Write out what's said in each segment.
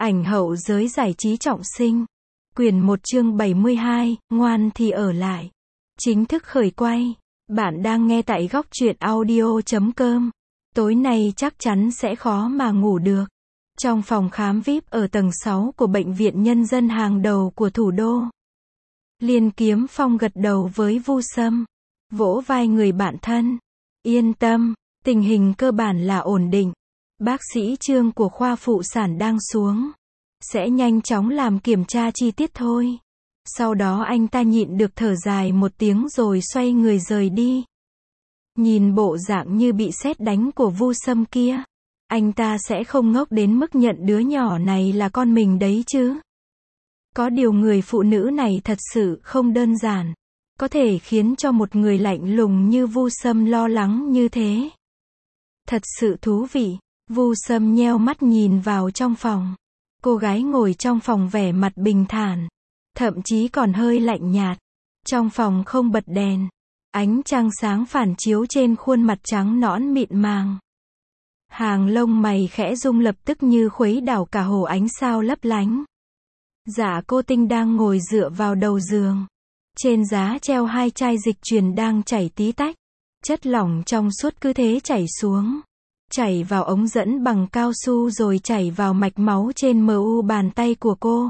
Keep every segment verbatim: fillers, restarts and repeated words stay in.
Ảnh hậu giới giải trí trọng sinh. Quyển một chương bảy mươi hai, ngoan thì ở lại. Chính thức khởi quay. Bạn đang nghe tại góc truyện audio chấm com. Tối nay chắc chắn sẽ khó mà ngủ được. Trong phòng khám vi ai pi ở tầng sáu của bệnh viện nhân dân hàng đầu của thủ đô. Liên Kiếm Phong gật đầu với Vu Sâm. Vỗ vai người bạn thân. Yên tâm, tình hình cơ bản là ổn định. Bác sĩ Trương của khoa phụ sản đang xuống. Sẽ nhanh chóng làm kiểm tra chi tiết thôi. Sau đó anh ta nhịn được thở dài một tiếng rồi xoay người rời đi. Nhìn bộ dạng như bị sét đánh của Vu Sâm kia. Anh ta sẽ không ngốc đến mức nhận đứa nhỏ này là con mình đấy chứ. Có điều người phụ nữ này thật sự không đơn giản. Có thể khiến cho một người lạnh lùng như Vu Sâm lo lắng như thế. Thật sự thú vị. Vu Sâm nheo mắt nhìn vào trong phòng. Cô gái ngồi trong phòng vẻ mặt bình thản. Thậm chí còn hơi lạnh nhạt. Trong phòng không bật đèn. Ánh trăng sáng phản chiếu trên khuôn mặt trắng nõn mịn màng. Hàng lông mày khẽ rung lập tức như khuấy đảo cả hồ ánh sao lấp lánh. Dạ Cô Tinh đang ngồi dựa vào đầu giường. Trên giá treo hai chai dịch truyền đang chảy tí tách. Chất lỏng trong suốt cứ thế chảy xuống. Chảy vào ống dẫn bằng cao su rồi chảy vào mạch máu trên mờ u bàn tay của cô.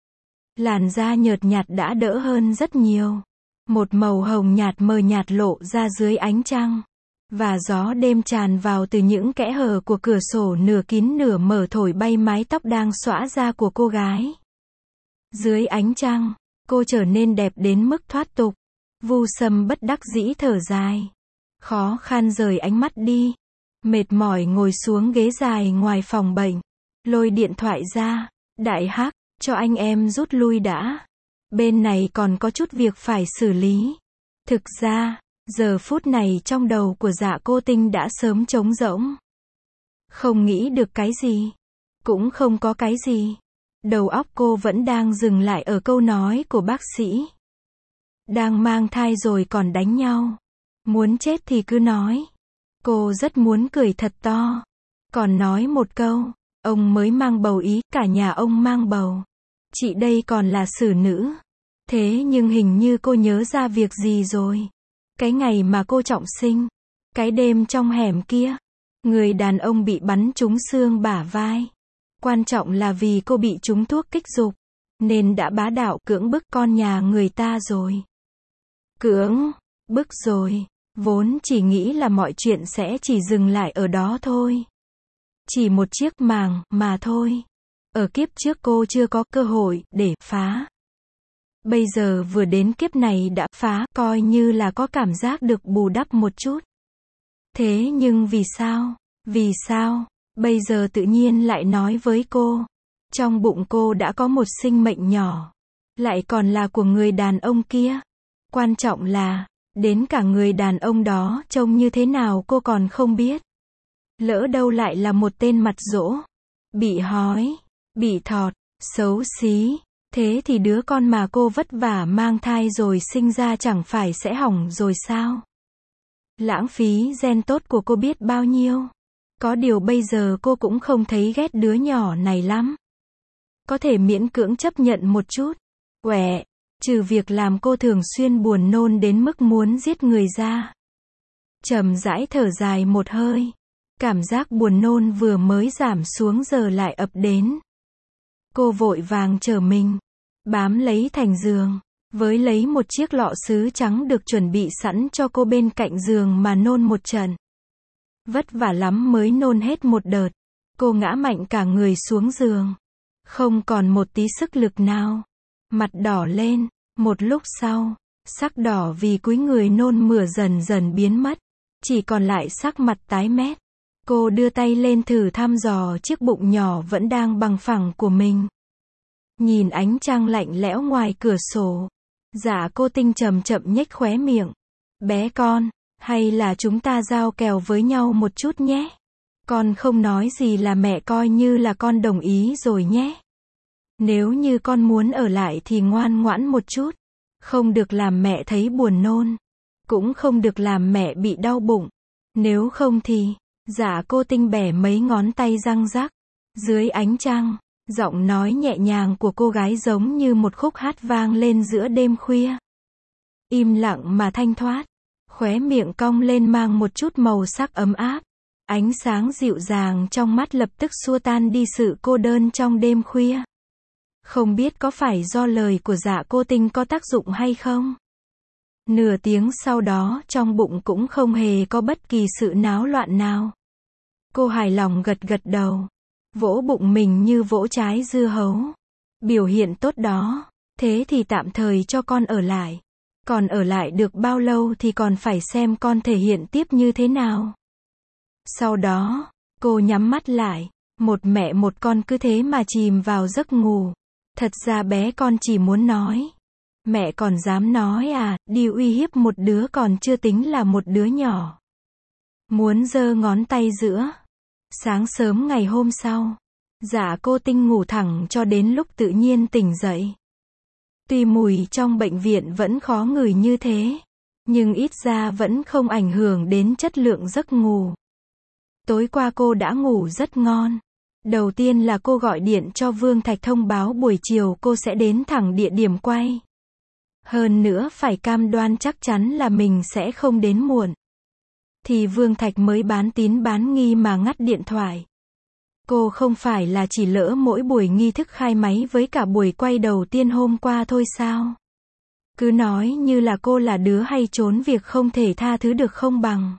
Làn da nhợt nhạt đã đỡ hơn rất nhiều. Một màu hồng nhạt mờ nhạt lộ ra dưới ánh trăng. Và gió đêm tràn vào từ những kẽ hở của cửa sổ nửa kín nửa mở thổi bay mái tóc đang xõa ra của cô gái. Dưới ánh trăng, cô trở nên đẹp đến mức thoát tục. Vu Sâm bất đắc dĩ thở dài. Khó khăn rời ánh mắt đi. Mệt mỏi ngồi xuống ghế dài ngoài phòng bệnh. Lôi điện thoại ra. Đại Hắc, cho anh em rút lui đã. Bên này còn có chút việc phải xử lý. Thực ra, giờ phút này trong đầu của Dạ Cô Tinh đã sớm trống rỗng. Không nghĩ được cái gì. Cũng không có cái gì. Đầu óc cô vẫn đang dừng lại ở câu nói của bác sĩ. Đang mang thai rồi còn đánh nhau. Muốn chết thì cứ nói. Cô rất muốn cười thật to. Còn nói một câu. Ông mới mang bầu ý, cả nhà ông mang bầu. Chị đây còn là xử nữ. Thế nhưng hình như cô nhớ ra việc gì rồi. Cái ngày mà cô trọng sinh. Cái đêm trong hẻm kia. Người đàn ông bị bắn trúng xương bả vai. Quan trọng là vì cô bị trúng thuốc kích dục. Nên đã bá đạo cưỡng bức con nhà người ta rồi. Cưỡng bức rồi. Vốn chỉ nghĩ là mọi chuyện sẽ chỉ dừng lại ở đó thôi. Chỉ một chiếc màng mà thôi. Ở kiếp trước cô chưa có cơ hội để phá. Bây giờ vừa đến kiếp này đã phá, coi như là có cảm giác được bù đắp một chút. Thế nhưng vì sao? Vì sao? Bây giờ tự nhiên lại nói với cô. Trong bụng cô đã có một sinh mệnh nhỏ. Lại còn là của người đàn ông kia. Quan trọng là, đến cả người đàn ông đó trông như thế nào cô còn không biết. Lỡ đâu lại là một tên mặt dỗ. Bị hói. Bị thọt. Xấu xí. Thế thì đứa con mà cô vất vả mang thai rồi sinh ra chẳng phải sẽ hỏng rồi sao? Lãng phí gen tốt của cô biết bao nhiêu. Có điều bây giờ cô cũng không thấy ghét đứa nhỏ này lắm. Có thể miễn cưỡng chấp nhận một chút. Quẹ, trừ việc làm cô thường xuyên buồn nôn đến mức muốn giết người ra. Trầm rãi thở dài một hơi. Cảm giác buồn nôn vừa mới giảm xuống giờ lại ập đến. Cô vội vàng trở mình. Bám lấy thành giường. Với lấy một chiếc lọ sứ trắng được chuẩn bị sẵn cho cô bên cạnh giường mà nôn một trận. Vất vả lắm mới nôn hết một đợt. Cô ngã mạnh cả người xuống giường. Không còn một tí sức lực nào. Mặt đỏ lên. Một lúc sau, sắc đỏ vì cúi người nôn mửa dần dần biến mất. Chỉ còn lại sắc mặt tái mét. Cô đưa tay lên thử thăm dò chiếc bụng nhỏ vẫn đang bằng phẳng của mình. Nhìn ánh trăng lạnh lẽo ngoài cửa sổ. Dạ Cô Tinh chậm chậm nhếch khóe miệng. Bé con, hay là chúng ta giao kèo với nhau một chút nhé. Con không nói gì là mẹ coi như là con đồng ý rồi nhé. Nếu như con muốn ở lại thì ngoan ngoãn một chút. Không được làm mẹ thấy buồn nôn. Cũng không được làm mẹ bị đau bụng. Nếu không thì, Dạ Cô Tinh bẻ mấy ngón tay răng rắc. Dưới ánh trăng, Giọng nói nhẹ nhàng của cô gái giống như một khúc hát vang lên giữa đêm khuya. Im lặng mà thanh thoát. Khóe miệng cong lên mang một chút màu sắc ấm áp. Ánh sáng dịu dàng trong mắt lập tức xua tan đi sự cô đơn trong đêm khuya. Không biết có phải do lời của Dạ Cô Tinh có tác dụng hay không? Nửa tiếng sau đó trong bụng cũng không hề có bất kỳ sự náo loạn nào. Cô hài lòng gật gật đầu. Vỗ bụng mình như vỗ trái dưa hấu. Biểu hiện tốt đó. Thế thì tạm thời cho con ở lại. Còn ở lại được bao lâu thì còn phải xem con thể hiện tiếp như thế nào. Sau đó, cô nhắm mắt lại. Một mẹ một con cứ thế mà chìm vào giấc ngủ. Thật ra bé con chỉ muốn nói. Mẹ còn dám nói à, đi uy hiếp một đứa còn chưa tính là một đứa nhỏ. Muốn giơ ngón tay giữa. Sáng sớm ngày hôm sau, Dạ Cô Tinh ngủ thẳng cho đến lúc tự nhiên tỉnh dậy. Tuy mùi trong bệnh viện vẫn khó ngửi như thế, nhưng ít ra vẫn không ảnh hưởng đến chất lượng giấc ngủ. Tối qua cô đã ngủ rất ngon. Đầu tiên là cô gọi điện cho Vương Thạch thông báo buổi chiều cô sẽ đến thẳng địa điểm quay. Hơn nữa phải cam đoan chắc chắn là mình sẽ không đến muộn. Thì Vương Thạch mới bán tín bán nghi mà ngắt điện thoại. Cô không phải là chỉ lỡ mỗi buổi nghi thức khai máy với cả buổi quay đầu tiên hôm qua thôi sao? Cứ nói như là cô là đứa hay trốn việc không thể tha thứ được không bằng.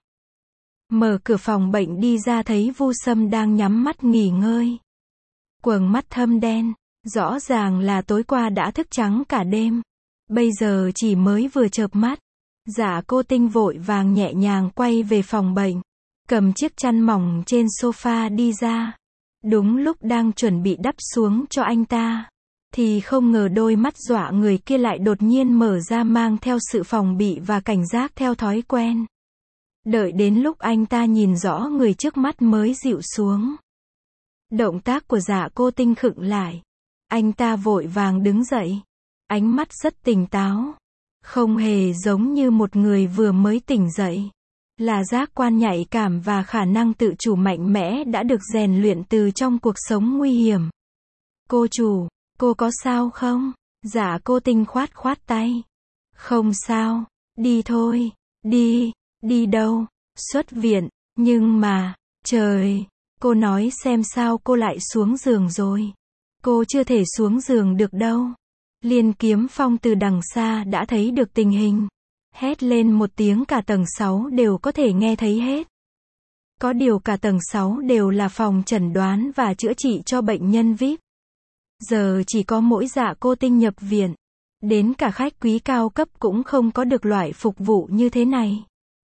Mở cửa phòng bệnh đi ra thấy Vu Sâm đang nhắm mắt nghỉ ngơi. Quầng mắt thâm đen, rõ ràng là tối qua đã thức trắng cả đêm. Bây giờ chỉ mới vừa chợp mắt. Dạ Cô Tinh vội vàng nhẹ nhàng quay về phòng bệnh. Cầm chiếc chăn mỏng trên sofa đi ra. Đúng lúc đang chuẩn bị đắp xuống cho anh ta. Thì không ngờ đôi mắt dọa người kia lại đột nhiên mở ra mang theo sự phòng bị và cảnh giác theo thói quen. Đợi đến lúc anh ta nhìn rõ người trước mắt mới dịu xuống. Động tác của Dạ Cô Tinh khựng lại. Anh ta vội vàng đứng dậy. Ánh mắt rất tỉnh táo. Không hề giống như một người vừa mới tỉnh dậy. Là giác quan nhạy cảm và khả năng tự chủ mạnh mẽ đã được rèn luyện từ trong cuộc sống nguy hiểm. Cô chủ, cô có sao không? Dạ Cô Tinh khoát khoát tay. Không sao, đi thôi, đi, đi đâu? Xuất viện, nhưng mà, trời, cô nói xem sao cô lại xuống giường rồi. Cô chưa thể xuống giường được đâu. Liên Kiếm Phong từ đằng xa đã thấy được tình hình. Hét lên một tiếng cả tầng sáu đều có thể nghe thấy hết. Có điều cả tầng sáu đều là phòng chẩn đoán và chữa trị cho bệnh nhân vi ai pi. Giờ chỉ có mỗi Dạ Cô Tinh nhập viện. Đến cả khách quý cao cấp cũng không có được loại phục vụ như thế này.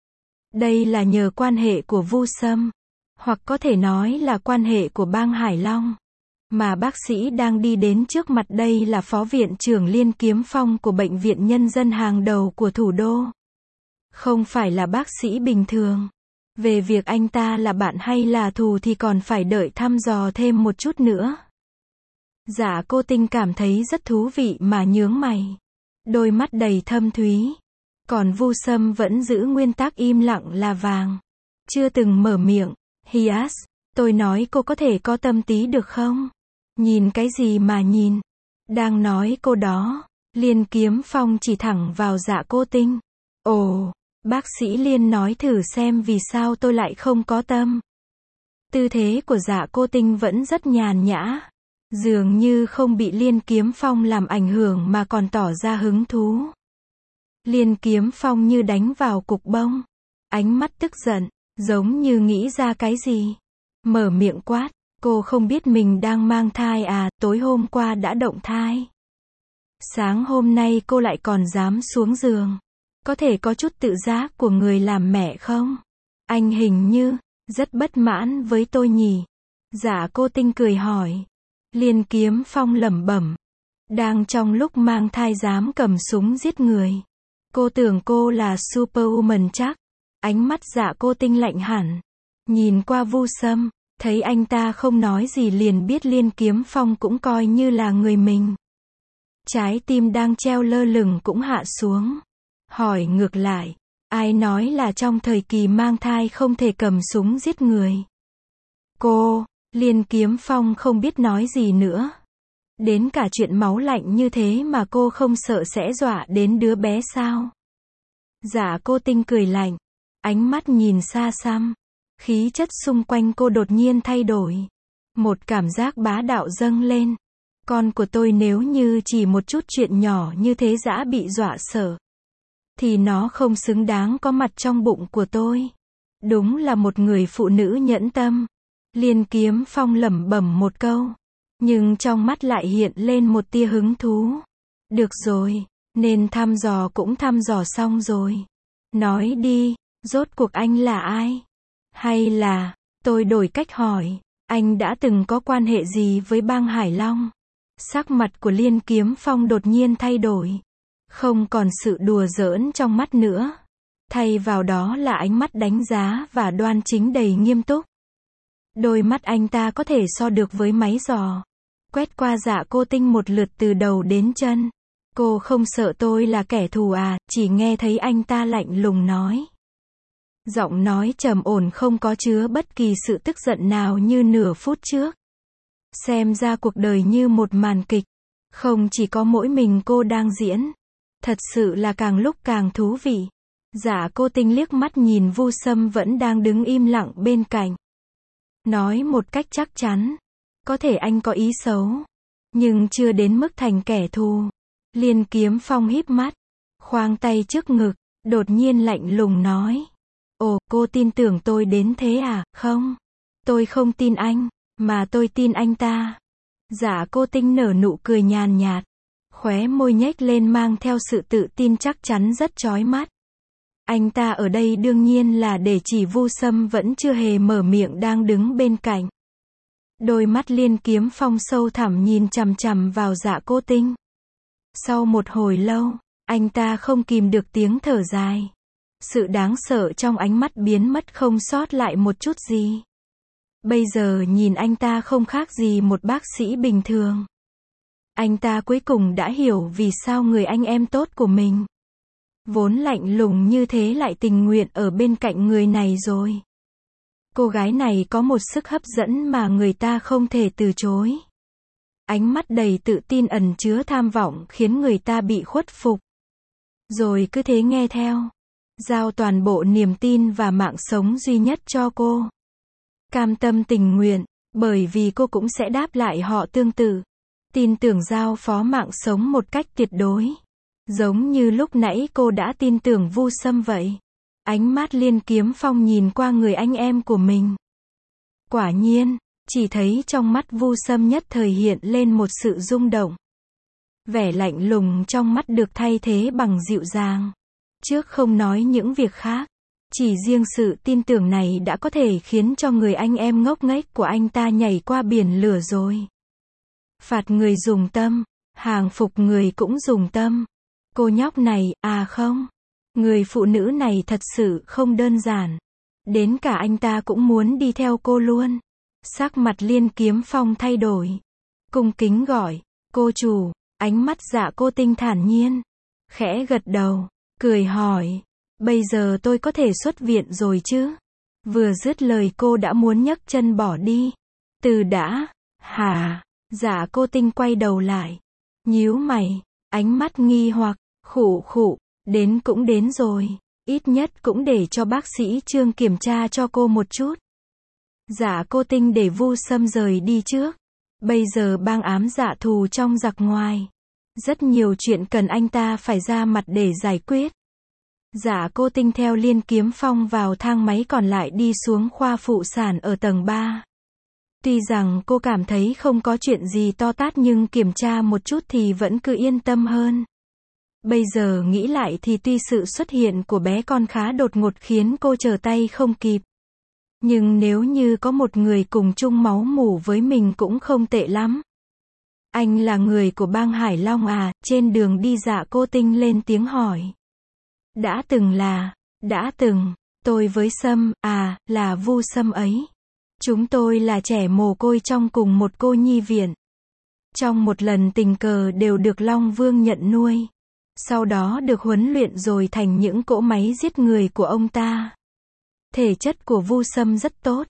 Đây là nhờ quan hệ của Vu Sâm. Hoặc có thể nói là quan hệ của bang Hải Long. Mà bác sĩ đang đi đến trước mặt đây là phó viện trưởng Liên Kiếm Phong của bệnh viện nhân dân hàng đầu của thủ đô. Không phải là bác sĩ bình thường. Về việc anh ta là bạn hay là thù thì còn phải đợi thăm dò thêm một chút nữa. Dạ Cô Tinh cảm thấy rất thú vị mà nhướng mày. Đôi mắt đầy thâm thúy. Còn Vu Sâm vẫn giữ nguyên tắc im lặng là vàng. Chưa từng mở miệng. Hias, tôi nói cô có thể có tâm tí được không? Nhìn cái gì mà nhìn? Đang nói cô đó, Liên Kiếm Phong chỉ thẳng vào Dạ Cô Tinh. Ồ, bác sĩ Liên nói thử xem vì sao tôi lại không có tâm. Tư thế của Dạ Cô Tinh vẫn rất nhàn nhã. Dường như không bị Liên Kiếm Phong làm ảnh hưởng mà còn tỏ ra hứng thú. Liên Kiếm Phong như đánh vào cục bông. Ánh mắt tức giận, giống như nghĩ ra cái gì. Mở miệng quát. Cô không biết mình đang mang thai à, tối hôm qua đã động thai. Sáng hôm nay cô lại còn dám xuống giường. Có thể có chút tự giác của người làm mẹ không? Anh hình như, rất bất mãn với tôi nhỉ? Dạ Cô Tinh cười hỏi. Liên Kiếm Phong lẩm bẩm. Đang trong lúc mang thai dám cầm súng giết người. Cô tưởng cô là Superwoman chắc. Ánh mắt Dạ Cô Tinh lạnh hẳn. Nhìn qua Vu Sâm. Thấy anh ta không nói gì liền biết Liên Kiếm Phong cũng coi như là người mình. Trái tim đang treo lơ lửng cũng hạ xuống. Hỏi ngược lại, ai nói là trong thời kỳ mang thai không thể cầm súng giết người? Cô, Liên Kiếm Phong không biết nói gì nữa. Đến cả chuyện máu lạnh như thế mà cô không sợ sẽ dọa đến đứa bé sao? Dạ cô Tinh cười lạnh, ánh mắt nhìn xa xăm. Khí chất xung quanh cô đột nhiên thay đổi. Một cảm giác bá đạo dâng lên. Con của tôi nếu như chỉ một chút chuyện nhỏ như thế đã bị dọa sợ, thì nó không xứng đáng có mặt trong bụng của tôi. Đúng là một người phụ nữ nhẫn tâm. Liên Kiếm Phong lẩm bẩm một câu, nhưng trong mắt lại hiện lên một tia hứng thú. Được rồi, nên thăm dò cũng thăm dò xong rồi. Nói đi, rốt cuộc anh là ai? Hay là, tôi đổi cách hỏi, anh đã từng có quan hệ gì với bang Hải Long? Sắc mặt của Liên Kiếm Phong đột nhiên thay đổi. Không còn sự đùa giỡn trong mắt nữa. Thay vào đó là ánh mắt đánh giá và đoan chính đầy nghiêm túc. Đôi mắt anh ta có thể so được với máy giò. Quét qua Dạ Cô Tinh một lượt từ đầu đến chân. Cô không sợ tôi là kẻ thù à? Chỉ nghe thấy anh ta lạnh lùng nói. Giọng nói trầm ổn không có chứa bất kỳ sự tức giận nào như nửa phút trước. Xem ra cuộc đời như một màn kịch. Không chỉ có mỗi mình cô đang diễn. Thật sự là càng lúc càng thú vị. Dạ Cô Tinh liếc mắt nhìn Vu Sâm vẫn đang đứng im lặng bên cạnh. Nói một cách chắc chắn. Có thể anh có ý xấu, nhưng chưa đến mức thành kẻ thù. Liên Kiếm Phong híp mắt, khoang tay trước ngực, đột nhiên lạnh lùng nói. Ồ, cô tin tưởng tôi đến thế à? Không. Tôi không tin anh, mà tôi tin anh ta. Dạ Cô Tinh nở nụ cười nhàn nhạt. Khóe môi nhếch lên mang theo sự tự tin chắc chắn rất chói mắt. Anh ta ở đây đương nhiên là để chỉ Vu Sâm vẫn chưa hề mở miệng đang đứng bên cạnh. Đôi mắt Liên Kiếm Phong sâu thẳm nhìn chằm chằm vào Dạ Cô Tinh. Sau một hồi lâu, anh ta không kìm được tiếng thở dài. Sự đáng sợ trong ánh mắt biến mất không sót lại một chút gì. Bây giờ nhìn anh ta không khác gì một bác sĩ bình thường. Anh ta cuối cùng đã hiểu vì sao người anh em tốt của mình, vốn lạnh lùng như thế lại tình nguyện ở bên cạnh người này rồi. Cô gái này có một sức hấp dẫn mà người ta không thể từ chối. Ánh mắt đầy tự tin ẩn chứa tham vọng khiến người ta bị khuất phục. Rồi cứ thế nghe theo. Giao toàn bộ niềm tin và mạng sống duy nhất cho cô. Cam tâm tình nguyện, bởi vì cô cũng sẽ đáp lại họ tương tự. Tin tưởng giao phó mạng sống một cách tuyệt đối. Giống như lúc nãy cô đã tin tưởng Vu Sâm vậy. Ánh mắt Liên Kiếm Phong nhìn qua người anh em của mình. Quả nhiên, chỉ thấy trong mắt Vu Sâm nhất thời hiện lên một sự rung động. Vẻ lạnh lùng trong mắt được thay thế bằng dịu dàng. Trước không nói những việc khác, chỉ riêng sự tin tưởng này đã có thể khiến cho người anh em ngốc nghếch của anh ta nhảy qua biển lửa rồi. Phạt người dùng tâm, hàng phục người cũng dùng tâm. Cô nhóc này, à không, người phụ nữ này thật sự không đơn giản. Đến cả anh ta cũng muốn đi theo cô luôn. Sắc mặt Liên Kiếm Phong thay đổi. Cung kính gọi, cô chủ. Ánh mắt Dạ Cô Tinh thản nhiên, khẽ gật đầu, cười hỏi, bây giờ tôi có thể xuất viện rồi chứ? Vừa dứt lời cô đã muốn nhấc chân bỏ đi. Từ đã, hả? Dạ Cô Tinh quay đầu lại, nhíu mày, ánh mắt nghi hoặc, khụ khụ, đến cũng đến rồi, ít nhất cũng để cho bác sĩ Trương kiểm tra cho cô một chút. Dạ Cô Tinh để Vu Sâm rời đi trước. Bây giờ bang ám dạ thù trong giặc ngoài. Rất nhiều chuyện cần anh ta phải ra mặt để giải quyết. Dạ Cô Tinh theo Liên Kiếm Phong vào thang máy còn lại đi xuống khoa phụ sản ở tầng ba. Tuy rằng cô cảm thấy không có chuyện gì to tát nhưng kiểm tra một chút thì vẫn cứ yên tâm hơn. Bây giờ nghĩ lại thì tuy sự xuất hiện của bé con khá đột ngột khiến cô trở tay không kịp. Nhưng nếu như có một người cùng chung máu mủ với mình cũng không tệ lắm. Anh là người của bang Hải Long à? Trên đường đi Dạ Cô Tinh lên tiếng hỏi. Đã từng là, đã từng, tôi với Sâm, à, là Vu Sâm ấy. Chúng tôi là trẻ mồ côi trong cùng một cô nhi viện. Trong một lần tình cờ đều được Long Vương nhận nuôi. Sau đó được huấn luyện rồi thành những cỗ máy giết người của ông ta. Thể chất của Vu Sâm rất tốt.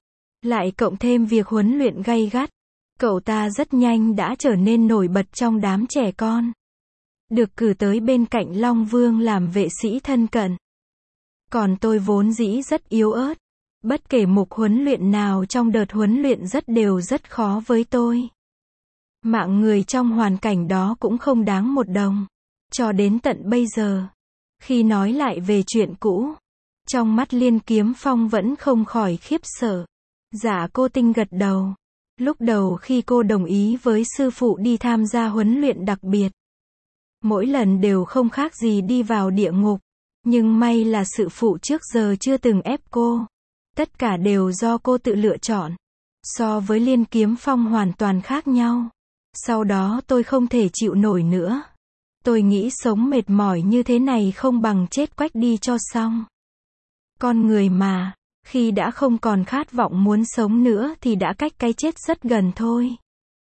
Lại cộng thêm việc huấn luyện gay gắt, cậu ta rất nhanh đã trở nên nổi bật trong đám trẻ con. Được cử tới bên cạnh Long Vương làm vệ sĩ thân cận. Còn tôi vốn dĩ rất yếu ớt. Bất kể mục huấn luyện nào trong đợt huấn luyện rất đều rất khó với tôi. Mạng người trong hoàn cảnh đó cũng không đáng một đồng. Cho đến tận bây giờ, khi nói lại về chuyện cũ, trong mắt Liên Kiếm Phong vẫn không khỏi khiếp sợ. Dạ cô Tinh gật đầu. Lúc đầu khi cô đồng ý với sư phụ đi tham gia huấn luyện đặc biệt, mỗi lần đều không khác gì đi vào địa ngục. Nhưng may là sư phụ trước giờ chưa từng ép cô. Tất cả đều do cô tự lựa chọn. So với Liên Kiếm Phong hoàn toàn khác nhau. Sau đó tôi không thể chịu nổi nữa. Tôi nghĩ sống mệt mỏi như thế này không bằng chết quách đi cho xong. Con người mà, khi đã không còn khát vọng muốn sống nữa thì đã cách cái chết rất gần thôi.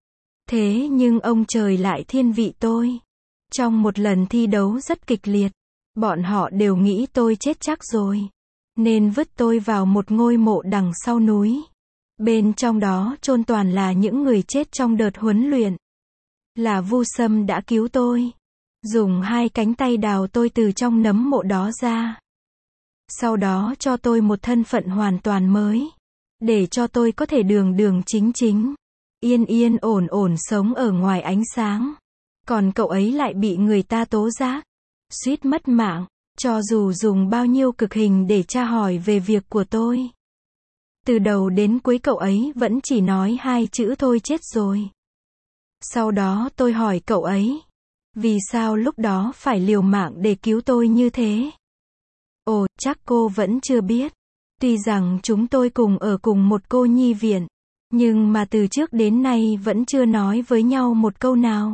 Thế nhưng ông trời lại thiên vị tôi. Trong một lần thi đấu rất kịch liệt, bọn họ đều nghĩ tôi chết chắc rồi, nên vứt tôi vào một ngôi mộ đằng sau núi. Bên trong đó chôn toàn là những người chết trong đợt huấn luyện. Là Vu Sâm đã cứu tôi, dùng hai cánh tay đào tôi từ trong nấm mộ đó ra. Sau đó cho tôi một thân phận hoàn toàn mới, để cho tôi có thể đường đường chính chính, yên yên ổn ổn sống ở ngoài ánh sáng. Còn cậu ấy lại bị người ta tố giác, suýt mất mạng, cho dù dùng bao nhiêu cực hình để tra hỏi về việc của tôi. Từ đầu đến cuối cậu ấy vẫn chỉ nói hai chữ thôi chết rồi. Sau đó tôi hỏi cậu ấy, vì sao lúc đó phải liều mạng để cứu tôi như thế? Ồ, chắc cô vẫn chưa biết. Tuy rằng chúng tôi cùng ở cùng một cô nhi viện, nhưng mà từ trước đến nay vẫn chưa nói với nhau một câu nào.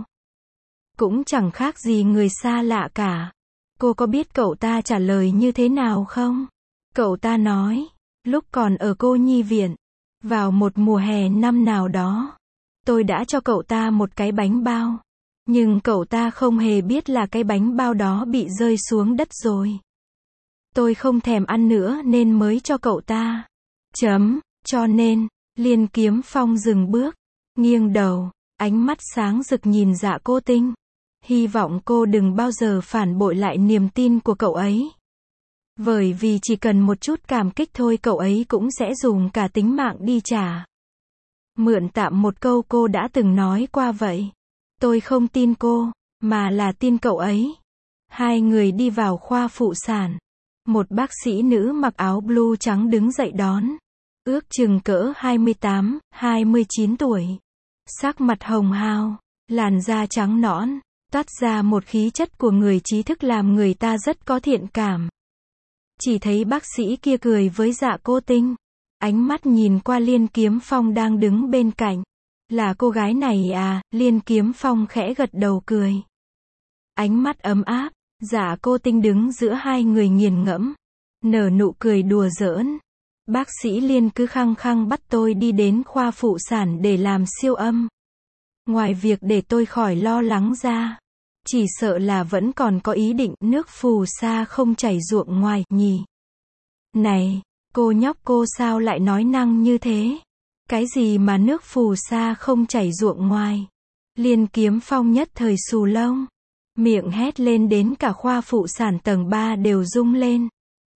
Cũng chẳng khác gì người xa lạ cả. Cô có biết cậu ta trả lời như thế nào không? Cậu ta nói, lúc còn ở cô nhi viện, vào một mùa hè năm nào đó, tôi đã cho cậu ta một cái bánh bao. Nhưng cậu ta không hề biết là cái bánh bao đó bị rơi xuống đất rồi. Tôi không thèm ăn nữa nên mới cho cậu ta. Chấm, cho nên, Liên Kiếm Phong dừng bước, nghiêng đầu, ánh mắt sáng rực nhìn Dạ Cô Tinh. Hy vọng cô đừng bao giờ phản bội lại niềm tin của cậu ấy. Bởi vì chỉ cần một chút cảm kích thôi cậu ấy cũng sẽ dùng cả tính mạng đi trả. Mượn tạm một câu cô đã từng nói qua vậy. Tôi không tin cô, mà là tin cậu ấy. Hai người đi vào khoa phụ sản. Một bác sĩ nữ mặc áo blue trắng đứng dậy đón. Ước chừng cỡ hai mươi tám, hai mươi chín tuổi. Sắc mặt hồng hào, làn da trắng nõn, toát ra một khí chất của người trí thức làm người ta rất có thiện cảm. Chỉ thấy bác sĩ kia cười với Dạ Cô Tinh. Ánh mắt nhìn qua Liên Kiếm Phong đang đứng bên cạnh. Là cô gái này à? Liên Kiếm Phong khẽ gật đầu cười. Ánh mắt ấm áp, Dạ Cô Tinh đứng giữa hai người nghiền ngẫm, nở nụ cười đùa giỡn. Bác sĩ Liên cứ khăng khăng bắt tôi đi đến khoa phụ sản để làm siêu âm. Ngoài việc để tôi khỏi lo lắng ra, chỉ sợ là vẫn còn có ý định nước phù sa không chảy ruộng ngoài, nhỉ. Này, cô nhóc cô sao lại nói năng như thế? Cái gì mà nước phù sa không chảy ruộng ngoài? Liên Kiếm Phong nhất thời xù lông, miệng hét lên đến cả khoa phụ sản tầng ba đều rung lên.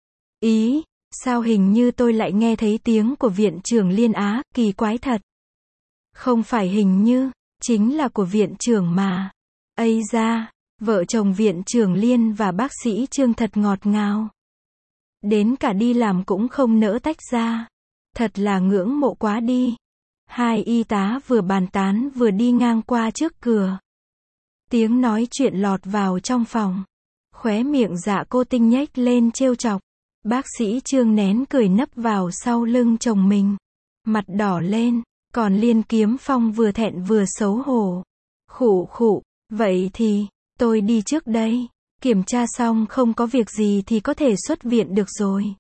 Ý, sao hình như tôi lại nghe thấy tiếng của viện trưởng Liên Á, kỳ quái thật. Không phải hình như, chính là của viện trưởng mà. Ây da, vợ chồng viện trưởng Liên và bác sĩ Trương thật ngọt ngào. Đến cả đi làm cũng không nỡ tách ra. Thật là ngưỡng mộ quá đi. Hai y tá vừa bàn tán vừa đi ngang qua trước cửa. Tiếng nói chuyện lọt vào trong phòng. Khóe miệng Dạ Cô Tinh nhếch lên trêu chọc. Bác sĩ Trương nén cười nấp vào sau lưng chồng mình. Mặt đỏ lên, còn Liên Kiếm Phong vừa thẹn vừa xấu hổ. Khụ khụ, vậy thì, tôi đi trước đây. Kiểm tra xong không có việc gì thì có thể xuất viện được rồi.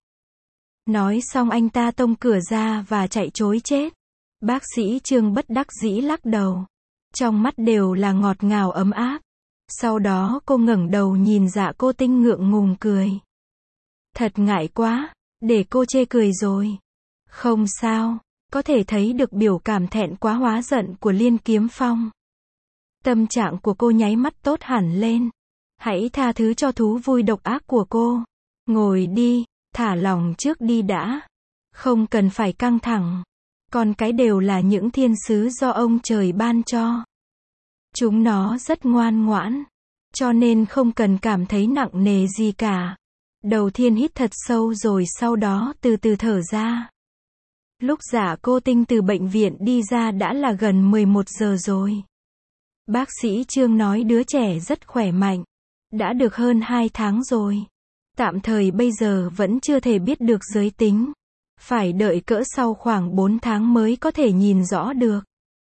Nói xong anh ta tông cửa ra và chạy trối chết. Bác sĩ Trương bất đắc dĩ lắc đầu. Trong mắt đều là ngọt ngào ấm áp. Sau đó cô ngẩng đầu nhìn Dạ Cô Tinh ngượng ngùng cười. Thật ngại quá, để cô chê cười rồi. Không sao, có thể thấy được biểu cảm thẹn quá hóa giận của Liên Kiếm Phong. Tâm trạng của cô nháy mắt tốt hẳn lên. Hãy tha thứ cho thú vui độc ác của cô. Ngồi đi, thả lỏng trước đi đã. Không cần phải căng thẳng. Con cái đều là những thiên sứ do ông trời ban cho. Chúng nó rất ngoan ngoãn. Cho nên không cần cảm thấy nặng nề gì cả. Đầu tiên hít thật sâu rồi sau đó từ từ thở ra. Lúc Dạ Cô Tinh từ bệnh viện đi ra đã là gần mười một giờ rồi. Bác sĩ Trương nói đứa trẻ rất khỏe mạnh. Đã được hơn hai tháng rồi. Tạm thời bây giờ vẫn chưa thể biết được giới tính. Phải đợi cỡ sau khoảng bốn tháng mới có thể nhìn rõ được.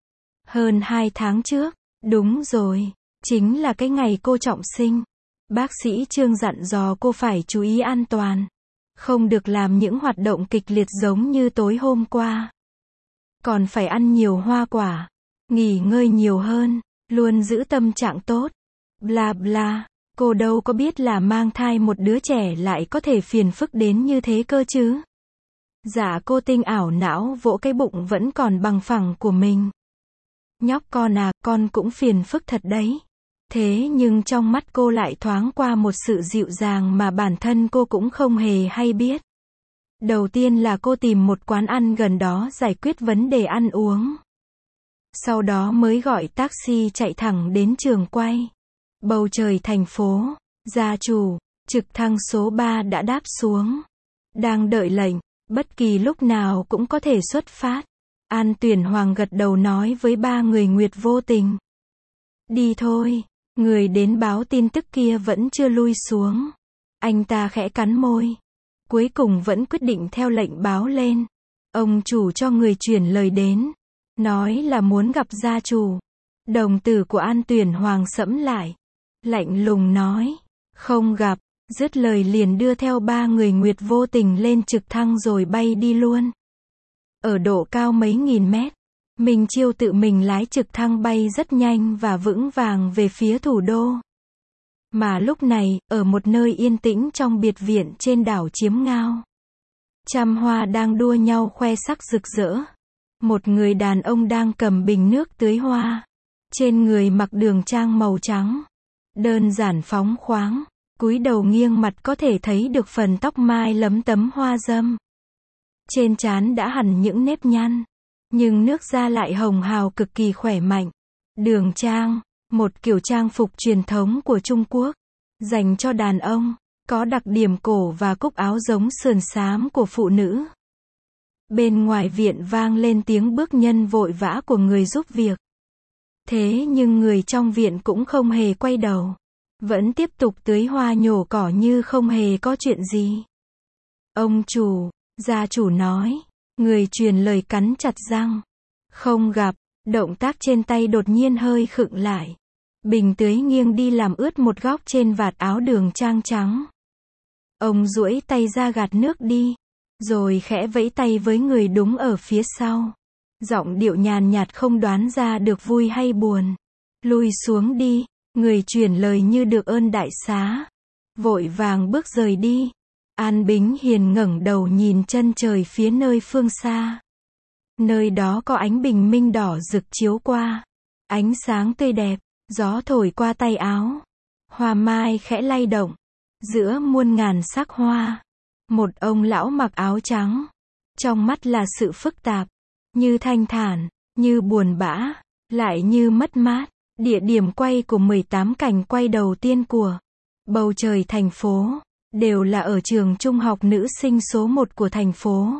Hơn hai tháng trước, đúng rồi, chính là cái ngày cô trọng sinh. Bác sĩ Trương dặn dò cô phải chú ý an toàn. Không được làm những hoạt động kịch liệt giống như tối hôm qua. Còn phải ăn nhiều hoa quả. Nghỉ ngơi nhiều hơn. Luôn giữ tâm trạng tốt. Bla bla. Cô đâu có biết là mang thai một đứa trẻ lại có thể phiền phức đến như thế cơ chứ. Dạ Cô Tinh ảo não vỗ cái bụng vẫn còn bằng phẳng của mình. Nhóc con à, con cũng phiền phức thật đấy. Thế nhưng trong mắt cô lại thoáng qua một sự dịu dàng mà bản thân cô cũng không hề hay biết. Đầu tiên là cô tìm một quán ăn gần đó giải quyết vấn đề ăn uống. Sau đó mới gọi taxi chạy thẳng đến trường quay. Bầu trời thành phố, gia chủ, trực thăng số ba đã đáp xuống. Đang đợi lệnh, bất kỳ lúc nào cũng có thể xuất phát. An Tuyển Hoàng gật đầu nói với ba người Nguyệt Vô Tình. Đi thôi, người đến báo tin tức kia vẫn chưa lui xuống. Anh ta khẽ cắn môi. Cuối cùng vẫn quyết định theo lệnh báo lên. Ông chủ cho người chuyển lời đến. Nói là muốn gặp gia chủ. Đồng tử của An Tuyển Hoàng sẫm lại. Lạnh lùng nói. Không gặp. Dứt lời liền đưa theo ba người Nguyệt Vô Tình lên trực thăng rồi bay đi luôn. Ở độ cao mấy nghìn mét, Minh Chiêu tự mình lái trực thăng bay rất nhanh và vững vàng về phía thủ đô. Mà lúc này, ở một nơi yên tĩnh trong biệt viện trên đảo Chiếm Ngao, trăm hoa đang đua nhau khoe sắc rực rỡ. Một người đàn ông đang cầm bình nước tưới hoa. Trên người mặc đường trang màu trắng. Đơn giản phóng khoáng. Cúi đầu nghiêng mặt có thể thấy được phần tóc mai lấm tấm hoa râm. Trên trán đã hẳn những nếp nhăn. Nhưng nước da lại hồng hào cực kỳ khỏe mạnh. Đường trang, một kiểu trang phục truyền thống của Trung Quốc. Dành cho đàn ông. Có đặc điểm cổ và cúc áo giống sườn xám của phụ nữ. Bên ngoài viện vang lên tiếng bước nhân vội vã của người giúp việc. Thế nhưng người trong viện cũng không hề quay đầu. Vẫn tiếp tục tưới hoa nhổ cỏ như không hề có chuyện gì. Ông chủ, gia chủ nói. Người truyền lời cắn chặt răng. Không gặp, động tác trên tay đột nhiên hơi khựng lại. Bình tưới nghiêng đi làm ướt một góc trên vạt áo đường trang trắng. Ông duỗi tay ra gạt nước đi. Rồi khẽ vẫy tay với người đúng ở phía sau. Giọng điệu nhàn nhạt không đoán ra được vui hay buồn. Lui xuống đi. Người truyền lời như được ơn đại xá. Vội vàng bước rời đi. An Bính Hiền ngẩng đầu nhìn chân trời phía nơi phương xa. Nơi đó có ánh bình minh đỏ rực chiếu qua. Ánh sáng tươi đẹp. Gió thổi qua tay áo. Hoa mai khẽ lay động. Giữa muôn ngàn sắc hoa. Một ông lão mặc áo trắng. Trong mắt là sự phức tạp. Như thanh thản. Như buồn bã. Lại như mất mát. Địa điểm quay của mười tám cảnh quay đầu tiên của Bầu Trời thành phố, đều là ở trường trung học nữ sinh số một của thành phố.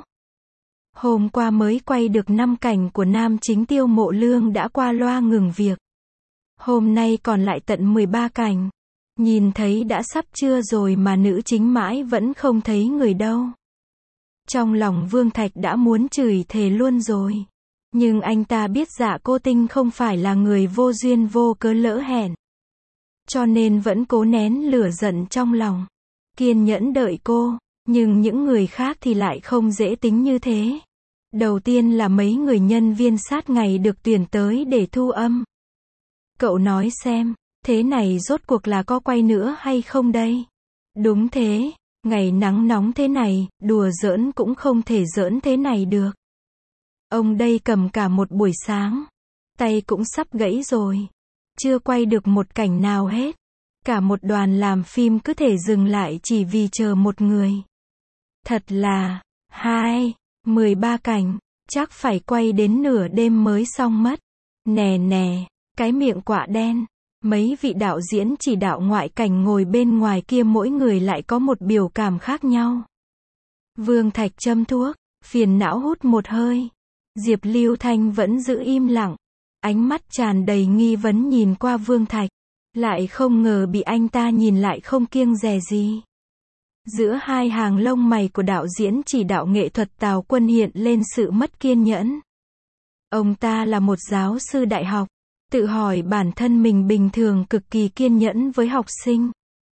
Hôm qua mới quay được năm cảnh của nam chính Tiêu Mộ Lương đã qua loa ngừng việc. Hôm nay còn lại tận mười ba cảnh. Nhìn thấy đã sắp trưa rồi mà nữ chính mãi vẫn không thấy người đâu. Trong lòng Vương Thạch đã muốn chửi thề luôn rồi. Nhưng anh ta biết Dạ Cô Tinh không phải là người vô duyên vô cớ lỡ hẹn. Cho nên vẫn cố nén lửa giận trong lòng. Kiên nhẫn đợi cô. Nhưng những người khác thì lại không dễ tính như thế. Đầu tiên là mấy người nhân viên sát ngày được tuyển tới để thu âm. Cậu nói xem, thế này rốt cuộc là có quay nữa hay không đây? Đúng thế, ngày nắng nóng thế này, đùa giỡn cũng không thể giỡn thế này được. Ông đây cầm cả một buổi sáng. Tay cũng sắp gãy rồi. Chưa quay được một cảnh nào hết. Cả một đoàn làm phim cứ thể dừng lại chỉ vì chờ một người. Thật là, hai, mười ba cảnh, chắc phải quay đến nửa đêm mới xong mất. Nè nè, cái miệng quạ đen. Mấy vị đạo diễn chỉ đạo ngoại cảnh ngồi bên ngoài kia mỗi người lại có một biểu cảm khác nhau. Vương Thạch châm thuốc, phiền não hút một hơi. Diệp Lưu Thanh vẫn giữ im lặng. Ánh mắt tràn đầy nghi vấn nhìn qua Vương Thạch. Lại không ngờ bị anh ta nhìn lại không kiêng dè gì. Giữa hai hàng lông mày của đạo diễn chỉ đạo nghệ thuật Tào Quân hiện lên sự mất kiên nhẫn. Ông ta là một giáo sư đại học. Tự hỏi bản thân mình bình thường cực kỳ kiên nhẫn với học sinh.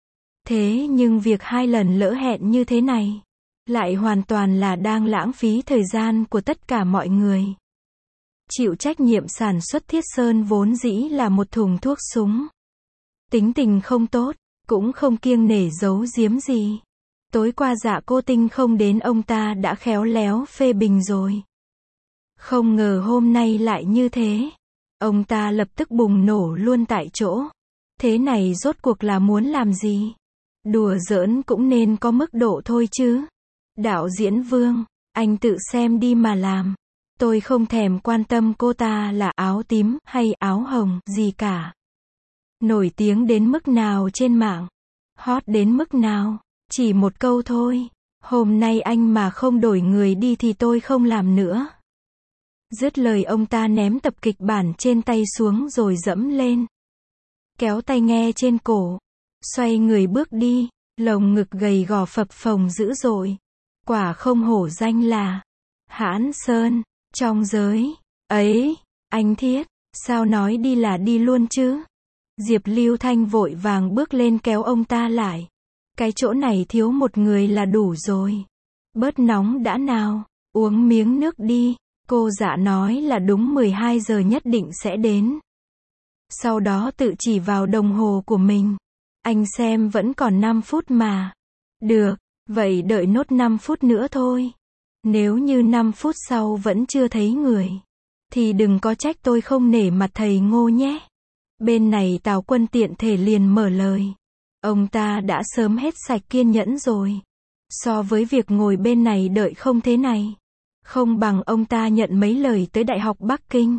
Thế nhưng việc hai lần lỡ hẹn như thế này, lại hoàn toàn là đang lãng phí thời gian của tất cả mọi người. Chịu trách nhiệm sản xuất Thiết Sơn vốn dĩ là một thùng thuốc súng. Tính tình không tốt, cũng không kiêng nể giấu giếm gì. Tối qua Dạ Cô Tinh không đến ông ta đã khéo léo phê bình rồi. Không ngờ hôm nay lại như thế. Ông ta lập tức bùng nổ luôn tại chỗ. Thế này rốt cuộc là muốn làm gì? Đùa giỡn cũng nên có mức độ thôi chứ. Đạo diễn Vương, anh tự xem đi mà làm. Tôi không thèm quan tâm cô ta là áo tím hay áo hồng gì cả. Nổi tiếng đến mức nào trên mạng? Hot đến mức nào? Chỉ một câu thôi. Hôm nay anh mà không đổi người đi thì tôi không làm nữa. Dứt lời ông ta ném tập kịch bản trên tay xuống rồi dẫm lên. Kéo tai nghe trên cổ. Xoay người bước đi. Lồng ngực gầy gò phập phồng dữ dội. Quả không hổ danh là Hãn Sơn. Trong giới. Ấy, anh Thiết. Sao nói đi là đi luôn chứ? Diệp Lưu Thanh vội vàng bước lên kéo ông ta lại. Cái chỗ này thiếu một người là đủ rồi. Bớt nóng đã nào. Uống miếng nước đi. Cô Dạ nói là đúng mười hai giờ nhất định sẽ đến. Sau đó tự chỉ vào đồng hồ của mình. Anh xem vẫn còn năm phút mà. Được, vậy đợi nốt năm phút nữa thôi. Nếu như năm phút sau vẫn chưa thấy người, thì đừng có trách tôi không nể mặt thầy Ngô nhé. Bên này Tào Quân tiện thể liền mở lời. Ông ta đã sớm hết sạch kiên nhẫn rồi. So với việc ngồi bên này đợi không thế này, không bằng ông ta nhận mấy lời tới Đại học Bắc Kinh.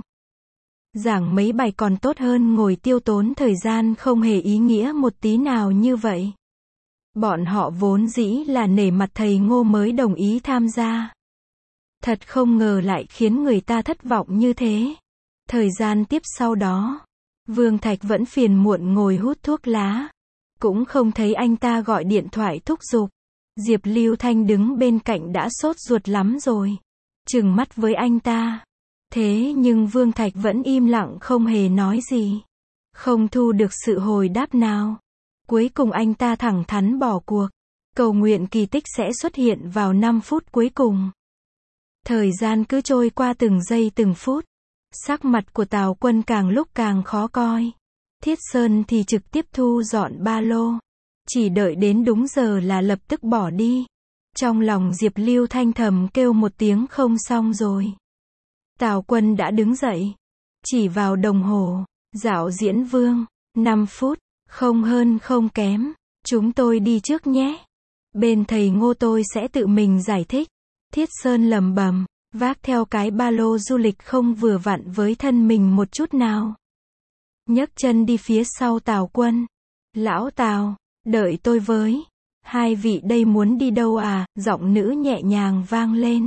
Giảng mấy bài còn tốt hơn ngồi tiêu tốn thời gian không hề ý nghĩa một tí nào như vậy. Bọn họ vốn dĩ là nể mặt thầy Ngô mới đồng ý tham gia. Thật không ngờ lại khiến người ta thất vọng như thế. Thời gian tiếp sau đó, Vương Thạch vẫn phiền muộn ngồi hút thuốc lá. Cũng không thấy anh ta gọi điện thoại thúc giục. Diệp Lưu Thanh đứng bên cạnh đã sốt ruột lắm rồi. Trừng mắt với anh ta. Thế nhưng Vương Thạch vẫn im lặng không hề nói gì. Không thu được sự hồi đáp nào. Cuối cùng anh ta thẳng thắn bỏ cuộc. Cầu nguyện kỳ tích sẽ xuất hiện vào năm phút cuối cùng. Thời gian cứ trôi qua từng giây từng phút. Sắc mặt của Tào Quân càng lúc càng khó coi. Thiết Sơn thì trực tiếp thu dọn ba lô. Chỉ đợi đến đúng giờ là lập tức bỏ đi. Trong lòng Diệp Lưu Thanh thầm kêu một tiếng không xong rồi. Tào Quân đã đứng dậy. Chỉ vào đồng hồ. Đạo diễn Vương. năm phút. Không hơn không kém. Chúng tôi đi trước nhé. Bên thầy Ngô tôi sẽ tự mình giải thích. Thiết Sơn lầm bầm. Vác theo cái ba lô du lịch không vừa vặn với thân mình một chút nào. Nhấc chân đi phía sau Tào Quân. Lão Tào, đợi tôi với. Hai vị đây muốn đi đâu à? Giọng nữ nhẹ nhàng vang lên.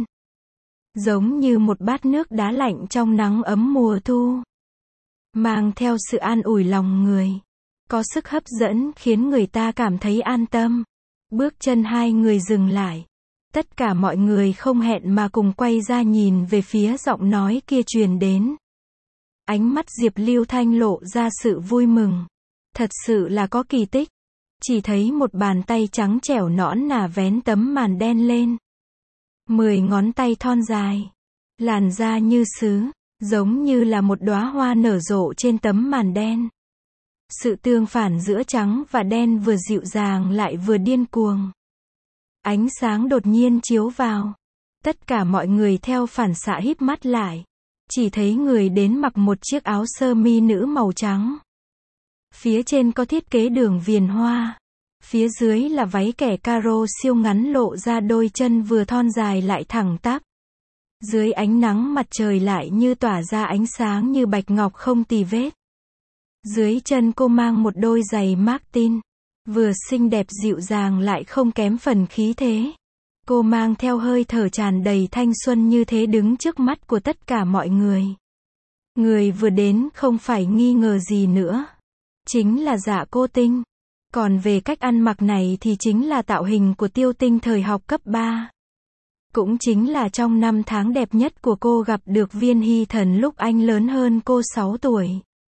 Giống như một bát nước đá lạnh trong nắng ấm mùa thu. Mang theo sự an ủi lòng người. Có sức hấp dẫn khiến người ta cảm thấy an tâm. Bước chân hai người dừng lại. Tất cả mọi người không hẹn mà cùng quay ra nhìn về phía giọng nói kia truyền đến. Ánh mắt Diệp Lưu Thanh lộ ra sự vui mừng. Thật sự là có kỳ tích. Chỉ thấy một bàn tay trắng trẻo nõn nà vén tấm màn đen lên. Mười ngón tay thon dài. Làn da như sứ. Giống như là một đóa hoa nở rộ trên tấm màn đen. Sự tương phản giữa trắng và đen vừa dịu dàng lại vừa điên cuồng. Ánh sáng đột nhiên chiếu vào. Tất cả mọi người theo phản xạ híp mắt lại. Chỉ thấy người đến mặc một chiếc áo sơ mi nữ màu trắng. Phía trên có thiết kế đường viền hoa. Phía dưới là váy kẻ caro siêu ngắn lộ ra đôi chân vừa thon dài lại thẳng tắp. Dưới ánh nắng mặt trời lại như tỏa ra ánh sáng như bạch ngọc không tì vết. Dưới chân cô mang một đôi giày Martin. Vừa xinh đẹp dịu dàng lại không kém phần khí thế. Cô mang theo hơi thở tràn đầy thanh xuân như thế đứng trước mắt của tất cả mọi người. Người vừa đến không phải nghi ngờ gì nữa. Chính là Dạ Cô Tinh. Còn về cách ăn mặc này thì chính là tạo hình của Tiêu Tinh thời học cấp ba. Cũng chính là trong năm tháng đẹp nhất của cô gặp được Viên Hy Thần lúc anh lớn hơn cô sáu tuổi.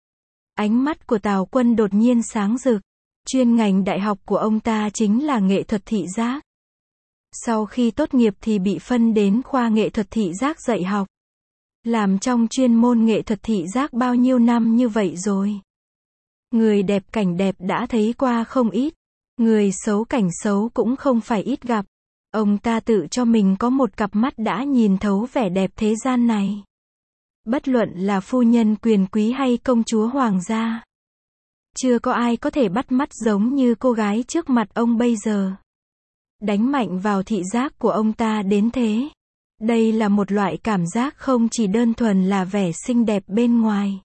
Ánh mắt của Tào Quân đột nhiên sáng rực. Chuyên ngành đại học của ông ta chính là nghệ thuật thị giác. Sau khi tốt nghiệp thì bị phân đến khoa nghệ thuật thị giác dạy học. Làm trong chuyên môn nghệ thuật thị giác bao nhiêu năm như vậy rồi. Người đẹp cảnh đẹp đã thấy qua không ít. Người xấu cảnh xấu cũng không phải ít gặp. Ông ta tự cho mình có một cặp mắt đã nhìn thấu vẻ đẹp thế gian này. Bất luận là phu nhân quyền quý hay công chúa hoàng gia. Chưa có ai có thể bắt mắt giống như cô gái trước mặt ông bây giờ. Đánh mạnh vào thị giác của ông ta đến thế. Đây là một loại cảm giác không chỉ đơn thuần là vẻ xinh đẹp bên ngoài.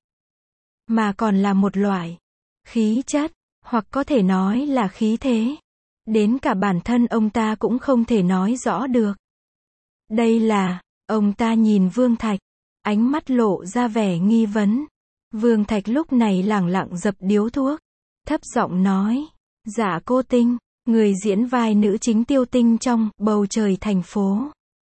Mà còn là một loại khí chất, hoặc có thể nói là khí thế. Đến cả bản thân ông ta cũng không thể nói rõ được. Đây là, ông ta nhìn Vương Thạch, ánh mắt lộ ra vẻ nghi vấn. Vương Thạch lúc này lẳng lặng dập điếu thuốc, thấp giọng nói, Dạ Cô Tinh, người diễn vai nữ chính Tiêu Tinh trong Bầu Trời Thành Phố.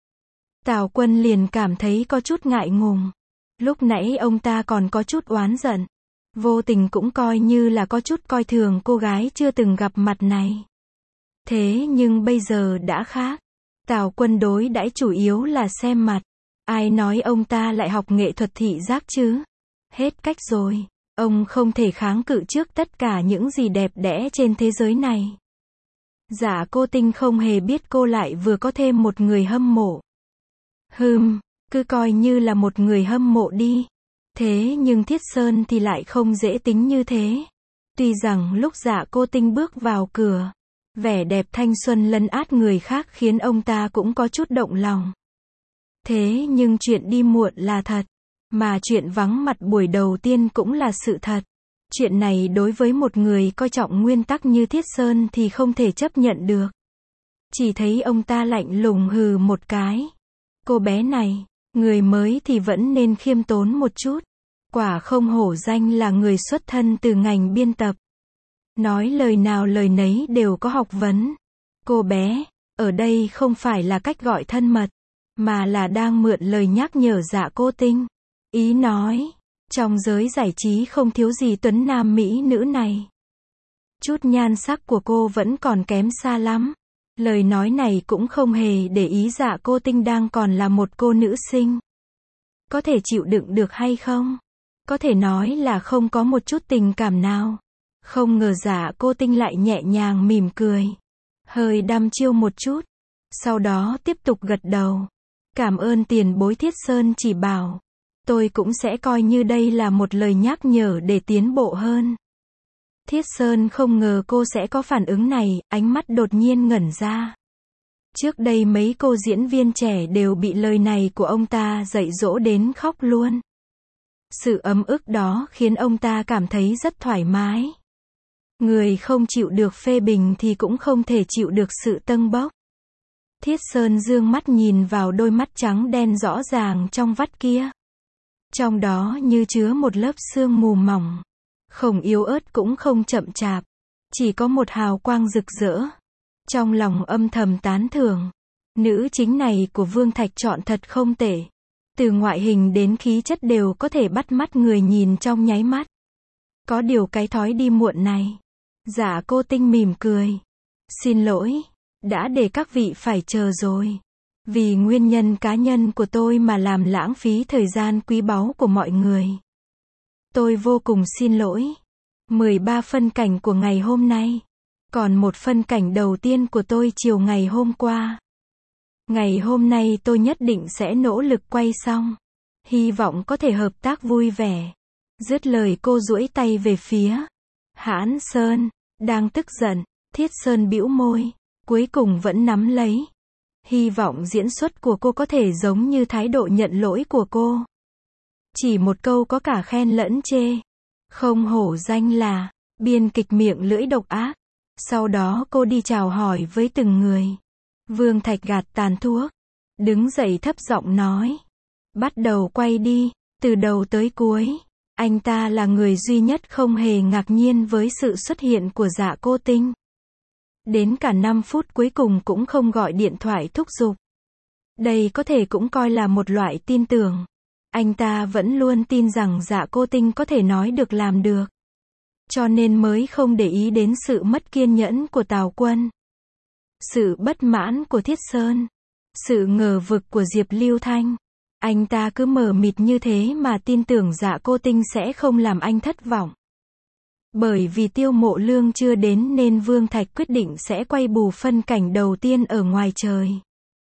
Tào Quân liền cảm thấy có chút ngại ngùng. Lúc nãy ông ta còn có chút oán giận. Vô tình cũng coi như là có chút coi thường cô gái chưa từng gặp mặt này. Thế nhưng bây giờ đã khác. Tào Quân đối đãi chủ yếu là xem mặt. Ai nói ông ta lại học nghệ thuật thị giác chứ? Hết cách rồi. Ông không thể kháng cự trước tất cả những gì đẹp đẽ trên thế giới này. Dạ Cô Tinh không hề biết cô lại vừa có thêm một người hâm mộ. Hừm, cứ coi như là một người hâm mộ đi. Thế nhưng Thiết Sơn thì lại không dễ tính như thế. Tuy rằng lúc Dạ Cô Tinh bước vào cửa, vẻ đẹp thanh xuân lấn át người khác khiến ông ta cũng có chút động lòng. Thế nhưng chuyện đi muộn là thật. Mà chuyện vắng mặt buổi đầu tiên cũng là sự thật. Chuyện này đối với một người coi trọng nguyên tắc như Thiết Sơn thì không thể chấp nhận được. Chỉ thấy ông ta lạnh lùng hừ một cái. Cô bé này, người mới thì vẫn nên khiêm tốn một chút. Quả không hổ danh là người xuất thân từ ngành biên tập. Nói lời nào lời nấy đều có học vấn. Cô bé, ở đây không phải là cách gọi thân mật, mà là đang mượn lời nhắc nhở Dạ Cô Tinh. Ý nói, trong giới giải trí không thiếu gì tuấn nam mỹ nữ này. Chút nhan sắc của cô vẫn còn kém xa lắm. Lời nói này cũng không hề để ý Dạ Cô Tinh đang còn là một cô nữ sinh. Có thể chịu đựng được hay không? Có thể nói là không có một chút tình cảm nào. Không ngờ Dạ Cô Tinh lại nhẹ nhàng mỉm cười. Hơi đăm chiêu một chút. Sau đó tiếp tục gật đầu. Cảm ơn tiền bối Thiết Sơn chỉ bảo. Tôi cũng sẽ coi như đây là một lời nhắc nhở để tiến bộ hơn. Thiết Sơn không ngờ cô sẽ có phản ứng này, ánh mắt đột nhiên ngẩn ra. Trước đây mấy cô diễn viên trẻ đều bị lời này của ông ta dạy dỗ đến khóc luôn. Sự ấm ức đó khiến ông ta cảm thấy rất thoải mái. Người không chịu được phê bình thì cũng không thể chịu được sự tâng bốc. Thiết Sơn dương mắt nhìn vào đôi mắt trắng đen rõ ràng trong vắt kia. Trong đó như chứa một lớp sương mù mỏng. Không yếu ớt cũng không chậm chạp. Chỉ có một hào quang rực rỡ. Trong lòng âm thầm tán thưởng. Nữ chính này của Vương Thạch chọn thật không tệ. Từ ngoại hình đến khí chất đều có thể bắt mắt người nhìn trong nháy mắt. Có điều cái thói đi muộn này. Dạ Cô Tinh mỉm cười. Xin lỗi. Đã để các vị phải chờ rồi. Vì nguyên nhân cá nhân của tôi mà làm lãng phí thời gian quý báu của mọi người. Tôi vô cùng xin lỗi. mười ba phân cảnh của ngày hôm nay. Còn một phân cảnh đầu tiên của tôi chiều ngày hôm qua. Ngày hôm nay tôi nhất định sẽ nỗ lực quay xong. Hy vọng có thể hợp tác vui vẻ. Dứt lời cô duỗi tay về phía Hãn Sơn, đang tức giận. Thiết Sơn bĩu môi, cuối cùng vẫn nắm lấy. Hy vọng diễn xuất của cô có thể giống như thái độ nhận lỗi của cô. Chỉ một câu có cả khen lẫn chê. Không hổ danh là biên kịch miệng lưỡi độc ác. Sau đó cô đi chào hỏi với từng người. Vương Thạch gạt tàn thuốc, đứng dậy thấp giọng nói. Bắt đầu quay đi, từ đầu tới cuối. Anh ta là người duy nhất không hề ngạc nhiên với sự xuất hiện của Dạ Cô Tinh. Đến cả năm phút cuối cùng cũng không gọi điện thoại thúc giục. Đây có thể cũng coi là một loại tin tưởng. Anh ta vẫn luôn tin rằng Dạ Cô Tinh có thể nói được làm được. Cho nên mới không để ý đến sự mất kiên nhẫn của Tào Quân. Sự bất mãn của Thiết Sơn. Sự ngờ vực của Diệp Lưu Thanh. Anh ta cứ mờ mịt như thế mà tin tưởng Dạ Cô Tinh sẽ không làm anh thất vọng. Bởi vì Tiêu Mộ Lương chưa đến nên Vương Thạch quyết định sẽ quay bù phân cảnh đầu tiên ở ngoài trời.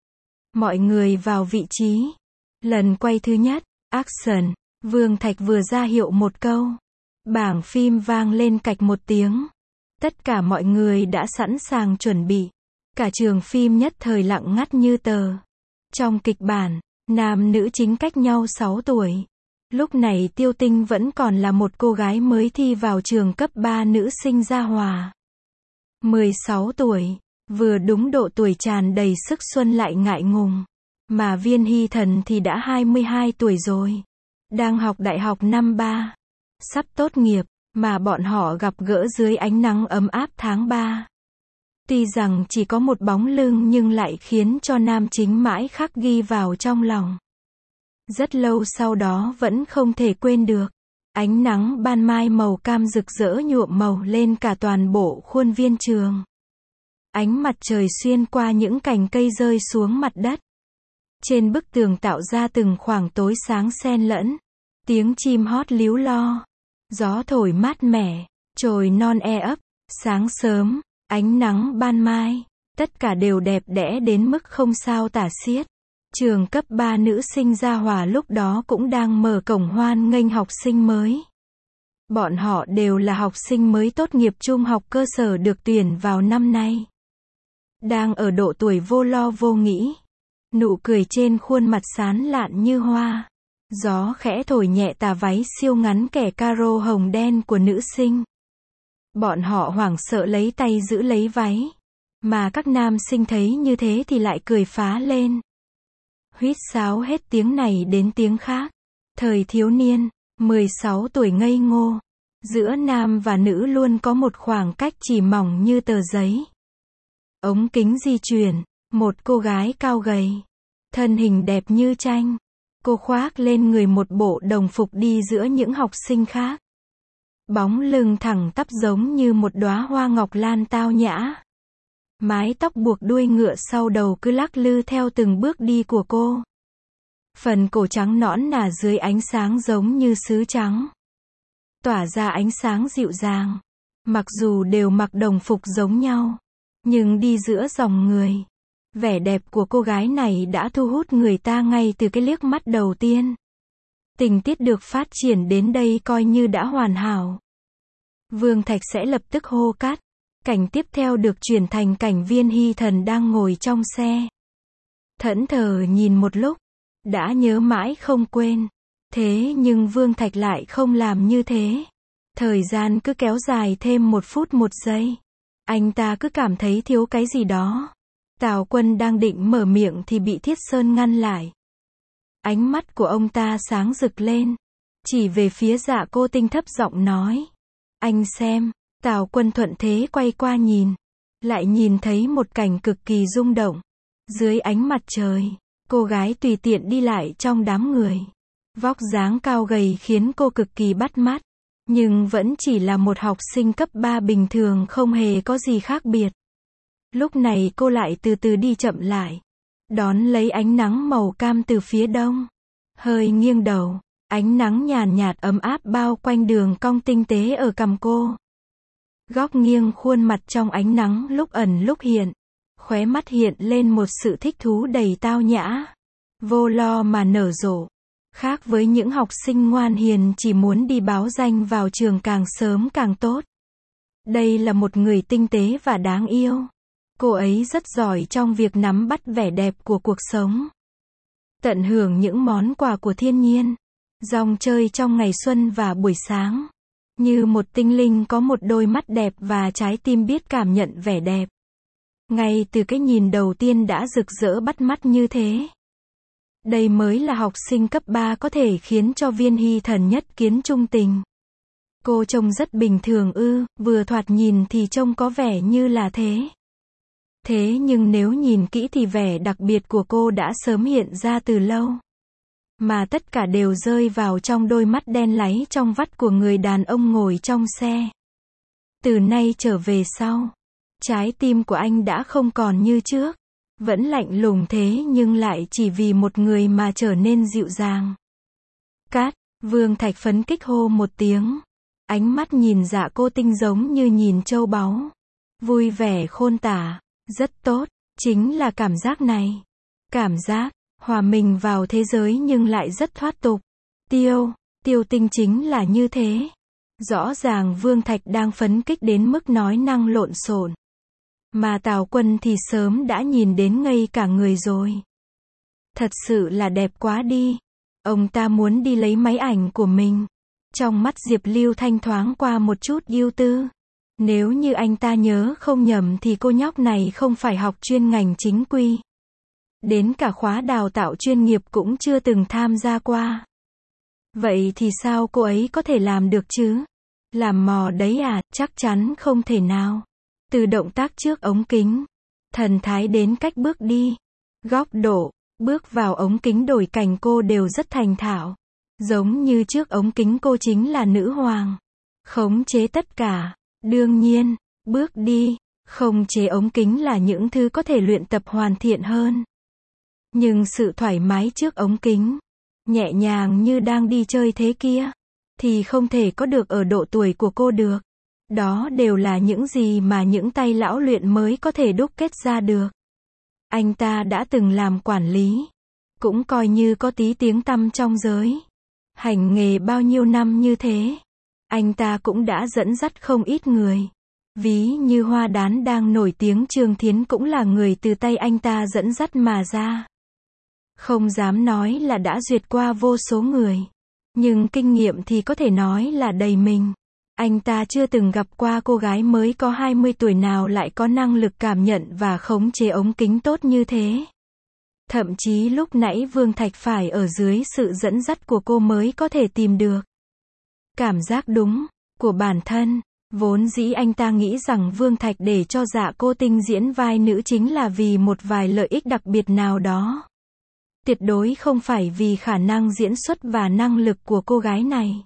Mọi người vào vị trí. Lần quay thứ nhất, action. Vương Thạch vừa ra hiệu một câu. Bảng phim vang lên cạch một tiếng. Tất cả mọi người đã sẵn sàng chuẩn bị. Cả trường phim nhất thời lặng ngắt như tờ. Trong kịch bản, nam nữ chính cách nhau sáu tuổi. Lúc này Tiêu Tinh vẫn còn là một cô gái mới thi vào trường cấp ba nữ sinh Gia Hòa. mười sáu tuổi, vừa đúng độ tuổi tràn đầy sức xuân lại ngại ngùng. Mà Viên Hy Thần thì đã hai mươi hai tuổi rồi. Đang học đại học năm ba. Sắp tốt nghiệp, mà bọn họ gặp gỡ dưới ánh nắng ấm áp tháng ba. Tuy rằng chỉ có một bóng lưng nhưng lại khiến cho nam chính mãi khắc ghi vào trong lòng. Rất lâu sau đó vẫn không thể quên được. Ánh nắng ban mai màu cam rực rỡ nhuộm màu lên cả toàn bộ khuôn viên trường. Ánh mặt trời xuyên qua những cành cây rơi xuống mặt đất. Trên bức tường tạo ra từng khoảng tối sáng xen lẫn. Tiếng chim hót líu lo. Gió thổi mát mẻ. Chồi non e ấp. Sáng sớm, ánh nắng ban mai. Tất cả đều đẹp đẽ đến mức không sao tả xiết. Trường cấp ba nữ sinh Gia Hòa lúc đó cũng đang mở cổng hoan nghênh học sinh mới. Bọn họ đều là học sinh mới tốt nghiệp trung học cơ sở được tuyển vào năm nay. Đang ở độ tuổi vô lo vô nghĩ. Nụ cười trên khuôn mặt sán lạn như hoa. Gió khẽ thổi nhẹ tà váy siêu ngắn kẻ caro hồng đen của nữ sinh. Bọn họ hoảng sợ lấy tay giữ lấy váy. Mà các nam sinh thấy như thế thì lại cười phá lên. Huýt sáo hết tiếng này đến tiếng khác. Thời thiếu niên, mười sáu tuổi ngây ngô. Giữa nam và nữ luôn có một khoảng cách chỉ mỏng như tờ giấy. Ống kính di chuyển, một cô gái cao gầy. Thân hình đẹp như tranh. Cô khoác lên người một bộ đồng phục đi giữa những học sinh khác. Bóng lưng thẳng tắp giống như một đóa hoa ngọc lan tao nhã. Mái tóc buộc đuôi ngựa sau đầu cứ lắc lư theo từng bước đi của cô. Phần cổ trắng nõn nà dưới ánh sáng giống như sứ trắng. Tỏa ra ánh sáng dịu dàng. Mặc dù đều mặc đồng phục giống nhau. Nhưng đi giữa dòng người. Vẻ đẹp của cô gái này đã thu hút người ta ngay từ cái liếc mắt đầu tiên. Tình tiết được phát triển đến đây coi như đã hoàn hảo. Vương Thạch sẽ lập tức hô cắt. Cảnh tiếp theo được chuyển thành cảnh Viên Hy Thần đang ngồi trong xe. Thẫn thờ nhìn một lúc. Đã nhớ mãi không quên. Thế nhưng Vương Thạch lại không làm như thế. Thời gian cứ kéo dài thêm một phút một giây. Anh ta cứ cảm thấy thiếu cái gì đó. Tào Quân đang định mở miệng thì bị Thiết Sơn ngăn lại. Ánh mắt của ông ta sáng rực lên. Chỉ về phía Dạ Cô Tinh thấp giọng nói. Anh xem. Tào Quân thuận thế quay qua nhìn. Lại nhìn thấy một cảnh cực kỳ rung động. Dưới ánh mặt trời, cô gái tùy tiện đi lại trong đám người. Vóc dáng cao gầy khiến cô cực kỳ bắt mắt. Nhưng vẫn chỉ là một học sinh cấp ba bình thường không hề có gì khác biệt. Lúc này cô lại từ từ đi chậm lại. Đón lấy ánh nắng màu cam từ phía đông. Hơi nghiêng đầu. Ánh nắng nhàn nhạt ấm áp bao quanh đường cong tinh tế ở cằm cô. Góc nghiêng khuôn mặt trong ánh nắng lúc ẩn lúc hiện. Khóe mắt hiện lên một sự thích thú đầy tao nhã, vô lo mà nở rộ. Khác với những học sinh ngoan hiền chỉ muốn đi báo danh vào trường càng sớm càng tốt. Đây là một người tinh tế và đáng yêu. Cô ấy rất giỏi trong việc nắm bắt vẻ đẹp của cuộc sống. Tận hưởng những món quà của thiên nhiên. Dòng chơi trong ngày xuân và buổi sáng. Như một tinh linh có một đôi mắt đẹp và trái tim biết cảm nhận vẻ đẹp. Ngay từ cái nhìn đầu tiên đã rực rỡ bắt mắt như thế. Đây mới là học sinh cấp ba có thể khiến cho Viên Hy Thần nhất kiến trung tình. Cô trông rất bình thường ư, vừa thoạt nhìn thì trông có vẻ như là thế. Thế nhưng nếu nhìn kỹ thì vẻ đặc biệt của cô đã sớm hiện ra từ lâu. Mà tất cả đều rơi vào trong đôi mắt đen láy trong vắt của người đàn ông ngồi trong xe. Từ nay trở về sau, trái tim của anh đã không còn như trước. Vẫn lạnh lùng thế nhưng lại chỉ vì một người mà trở nên dịu dàng. Cát, Vương Thạch phấn kích hô một tiếng. Ánh mắt nhìn Dạ Cô Tinh giống như nhìn châu báu. Vui vẻ khôn tả, rất tốt, chính là cảm giác này. Cảm giác, hòa mình vào thế giới nhưng lại rất thoát tục. Tiêu, Tiêu Tinh chính là như thế. Rõ ràng Vương Thạch đang phấn kích đến mức nói năng lộn xộn. Mà Tào Quân thì sớm đã nhìn đến ngây cả người rồi. Thật sự là đẹp quá đi. Ông ta muốn đi lấy máy ảnh của mình. Trong mắt Diệp Lưu Thanh thoáng qua một chút ưu tư. Nếu như anh ta nhớ không nhầm thì cô nhóc này không phải học chuyên ngành chính quy. Đến cả khóa đào tạo chuyên nghiệp cũng chưa từng tham gia qua. Vậy thì sao cô ấy có thể làm được chứ? Làm mò đấy à, chắc chắn không thể nào. Từ động tác trước ống kính, thần thái đến cách bước đi, góc độ, bước vào ống kính đổi cảnh cô đều rất thành thạo. Giống như trước ống kính cô chính là nữ hoàng. Khống chế tất cả. Đương nhiên, bước đi, khống chế ống kính là những thứ có thể luyện tập hoàn thiện hơn. Nhưng sự thoải mái trước ống kính, nhẹ nhàng như đang đi chơi thế kia, thì không thể có được ở độ tuổi của cô được. Đó đều là những gì mà những tay lão luyện mới có thể đúc kết ra được. Anh ta đã từng làm quản lý, cũng coi như có tí tiếng tăm trong giới. Hành nghề bao nhiêu năm như thế, anh ta cũng đã dẫn dắt không ít người. Ví như Hoa Đán đang nổi tiếng Trương Thiến cũng là người từ tay anh ta dẫn dắt mà ra. Không dám nói là đã duyệt qua vô số người, nhưng kinh nghiệm thì có thể nói là đầy mình. Anh ta chưa từng gặp qua cô gái mới có hai mươi tuổi nào lại có năng lực cảm nhận và khống chế ống kính tốt như thế. Thậm chí lúc nãy Vương Thạch phải ở dưới sự dẫn dắt của cô mới có thể tìm được cảm giác đúng của bản thân. Vốn dĩ anh ta nghĩ rằng Vương Thạch để cho Dạ Cô Tinh diễn vai nữ chính là vì một vài lợi ích đặc biệt nào đó. Tuyệt đối không phải vì khả năng diễn xuất và năng lực của cô gái này.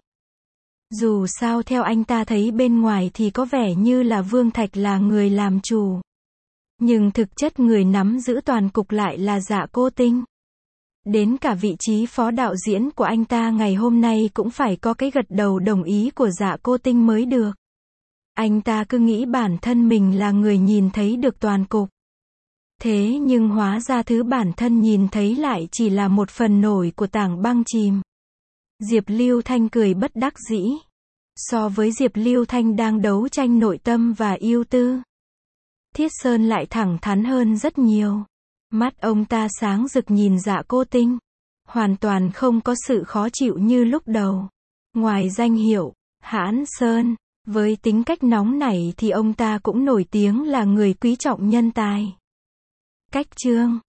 Dù sao theo anh ta thấy bên ngoài thì có vẻ như là Vương Thạch là người làm chủ. Nhưng thực chất người nắm giữ toàn cục lại là Dạ Cô Tinh. Đến cả vị trí phó đạo diễn của anh ta ngày hôm nay cũng phải có cái gật đầu đồng ý của Dạ Cô Tinh mới được. Anh ta cứ nghĩ bản thân mình là người nhìn thấy được toàn cục. Thế nhưng hóa ra thứ bản thân nhìn thấy lại chỉ là một phần nổi của tảng băng chìm. Diệp Lưu Thanh cười bất đắc dĩ. So với Diệp Lưu Thanh đang đấu tranh nội tâm và ưu tư, Thiết Sơn lại thẳng thắn hơn rất nhiều. Mắt ông ta sáng rực nhìn Dạ Cô Tinh. Hoàn toàn không có sự khó chịu như lúc đầu. Ngoài danh hiệu, Hãn Sơn, với tính cách nóng nảy thì ông ta cũng nổi tiếng là người quý trọng nhân tài. Cách chương